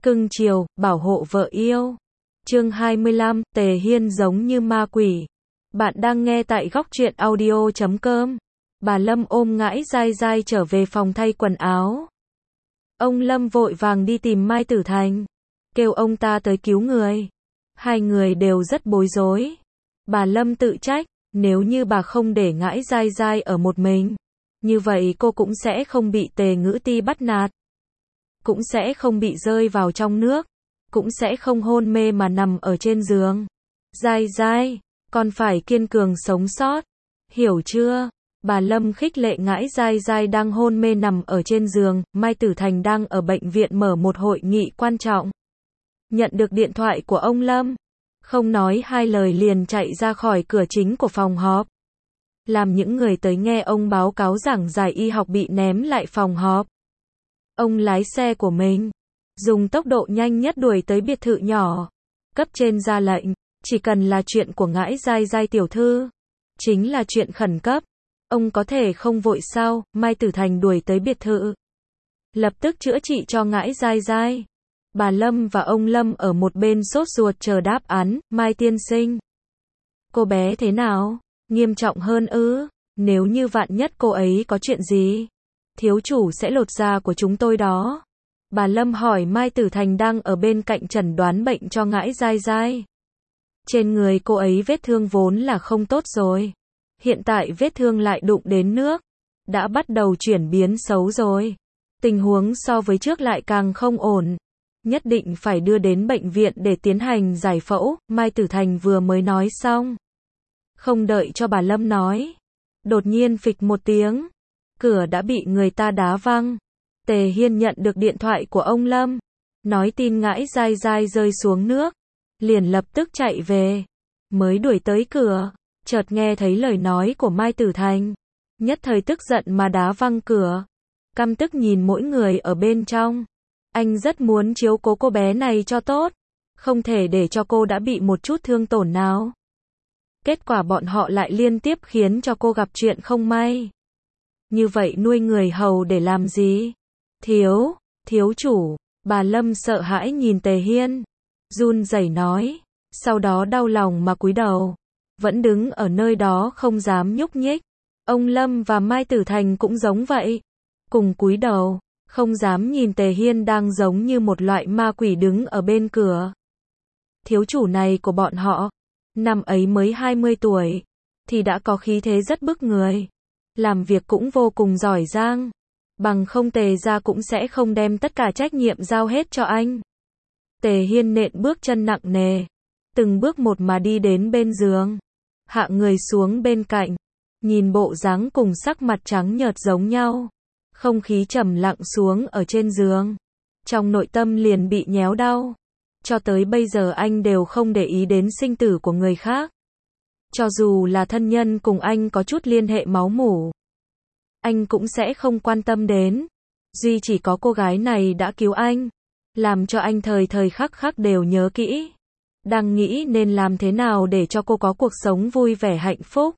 cưng chiều, bảo hộ vợ yêu. Chương 25, Tề Hiên giống như ma quỷ. Bạn đang nghe tại góc truyện audio.com. Bà Lâm ôm ngãi dai dai trở về phòng thay quần áo. Ông Lâm vội vàng đi tìm Mai Tử Thành, kêu ông ta tới cứu người. Hai người đều rất bối rối. Bà Lâm tự trách, nếu như bà không để ngãi dai dai ở một mình, như vậy cô cũng sẽ không bị Tề Ngữ Ti bắt nạt, cũng sẽ không bị rơi vào trong nước, cũng sẽ không hôn mê mà nằm ở trên giường. Dai dai, con phải kiên cường sống sót, hiểu chưa? Bà Lâm khích lệ ngãi dai dai đang hôn mê nằm ở trên giường. Mai Tử Thành đang ở bệnh viện mở một hội nghị quan trọng. Nhận được điện thoại của ông Lâm, không nói hai lời liền chạy ra khỏi cửa chính của phòng họp. Làm những người tới nghe ông báo cáo giảng giải y học bị ném lại phòng họp. Ông lái xe của mình, dùng tốc độ nhanh nhất đuổi tới biệt thự nhỏ. Cấp trên ra lệnh, chỉ cần là chuyện của ngãi dai dai tiểu thư, chính là chuyện khẩn cấp. Ông có thể không vội sao? Mai Tử Thành đuổi tới biệt thự, lập tức chữa trị cho ngãi dai dai. Bà Lâm và ông Lâm ở một bên sốt ruột chờ đáp án. Mai tiên sinh, cô bé thế nào? Nghiêm trọng hơn ư? Nếu như vạn nhất cô ấy có chuyện gì, thiếu chủ sẽ lột da của chúng tôi đó. Bà Lâm hỏi Mai Tử Thành đang ở bên cạnh chẩn đoán bệnh cho ngãi dai dai. Trên người cô ấy vết thương vốn là không tốt rồi, hiện tại vết thương lại đụng đến nước, đã bắt đầu chuyển biến xấu rồi. Tình huống so với trước lại càng không ổn, nhất định phải đưa đến bệnh viện để tiến hành giải phẫu. Mai Tử Thành vừa mới nói xong, không đợi cho bà Lâm nói, đột nhiên phịch một tiếng, cửa đã bị người ta đá văng. Tề Hiên nhận được điện thoại của ông Lâm, nói tin ngãi dai dai rơi xuống nước, liền lập tức chạy về. Mới đuổi tới cửa, chợt nghe thấy lời nói của Mai Tử Thành, nhất thời tức giận mà đá văng cửa, căm tức nhìn mỗi người ở bên trong. Anh rất muốn chiếu cố cô bé này cho tốt, không thể để cho cô đã bị một chút thương tổn nào. Kết quả bọn họ lại liên tiếp khiến cho cô gặp chuyện không may. Như vậy nuôi người hầu để làm gì? Thiếu chủ. Bà Lâm sợ hãi nhìn Tề Hiên, run rẩy nói, sau đó đau lòng mà cúi đầu, vẫn đứng ở nơi đó không dám nhúc nhích. Ông Lâm và Mai Tử Thành cũng giống vậy, cùng cúi đầu, không dám nhìn Tề Hiên đang giống như một loại ma quỷ đứng ở bên cửa. Thiếu chủ này của bọn họ, năm ấy mới 20 tuổi, thì đã có khí thế rất bức người, làm việc cũng vô cùng giỏi giang, bằng không Tề gia cũng sẽ không đem tất cả trách nhiệm giao hết cho anh. Tề Hiên nện bước chân nặng nề, từng bước một mà đi đến bên giường, hạ người xuống bên cạnh, nhìn bộ dáng cùng sắc mặt trắng nhợt giống nhau, không khí trầm lặng xuống ở trên giường, trong nội tâm liền bị nhéo đau. Cho tới bây giờ anh đều không để ý đến sinh tử của người khác, cho dù là thân nhân cùng anh có chút liên hệ máu mủ, anh cũng sẽ không quan tâm đến. Duy chỉ có cô gái này đã cứu anh, làm cho anh thời thời khắc khắc đều nhớ kỹ, đang nghĩ nên làm thế nào để cho cô có cuộc sống vui vẻ hạnh phúc.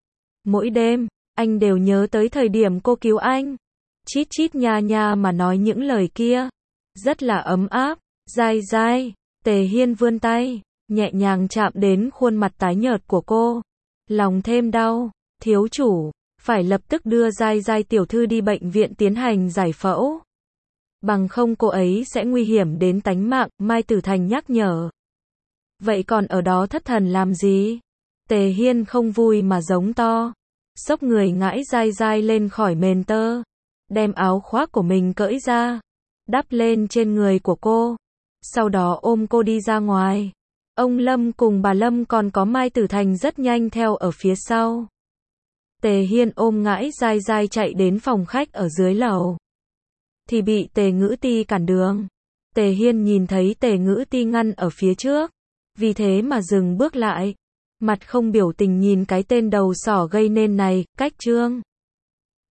Mỗi đêm, anh đều nhớ tới thời điểm cô cứu anh, chít chít nha nha mà nói những lời kia, rất là ấm áp. Dai dai. Tề Hiên vươn tay, nhẹ nhàng chạm đến khuôn mặt tái nhợt của cô, lòng thêm đau. Thiếu chủ, phải lập tức đưa dai dai tiểu thư đi bệnh viện tiến hành giải phẫu, bằng không cô ấy sẽ nguy hiểm đến tánh mạng. Mai Tử Thành nhắc nhở. Vậy còn ở đó thất thần làm gì? Tề Hiên không vui mà giống to, xốc người ngãi dai dai lên khỏi mền tơ, đem áo khoác của mình cởi ra, đắp lên trên người của cô, sau đó ôm cô đi ra ngoài. Ông Lâm cùng bà Lâm còn có Mai Tử Thành rất nhanh theo ở phía sau. Tề Hiên ôm ngãi dai dai chạy đến phòng khách ở dưới lầu, thì bị Tề Ngữ Ti cản đường. Tề Hiên nhìn thấy Tề Ngữ Ti ngăn ở phía trước, vì thế mà dừng bước lại, mặt không biểu tình nhìn cái tên đầu sỏ gây nên này. Cách Trương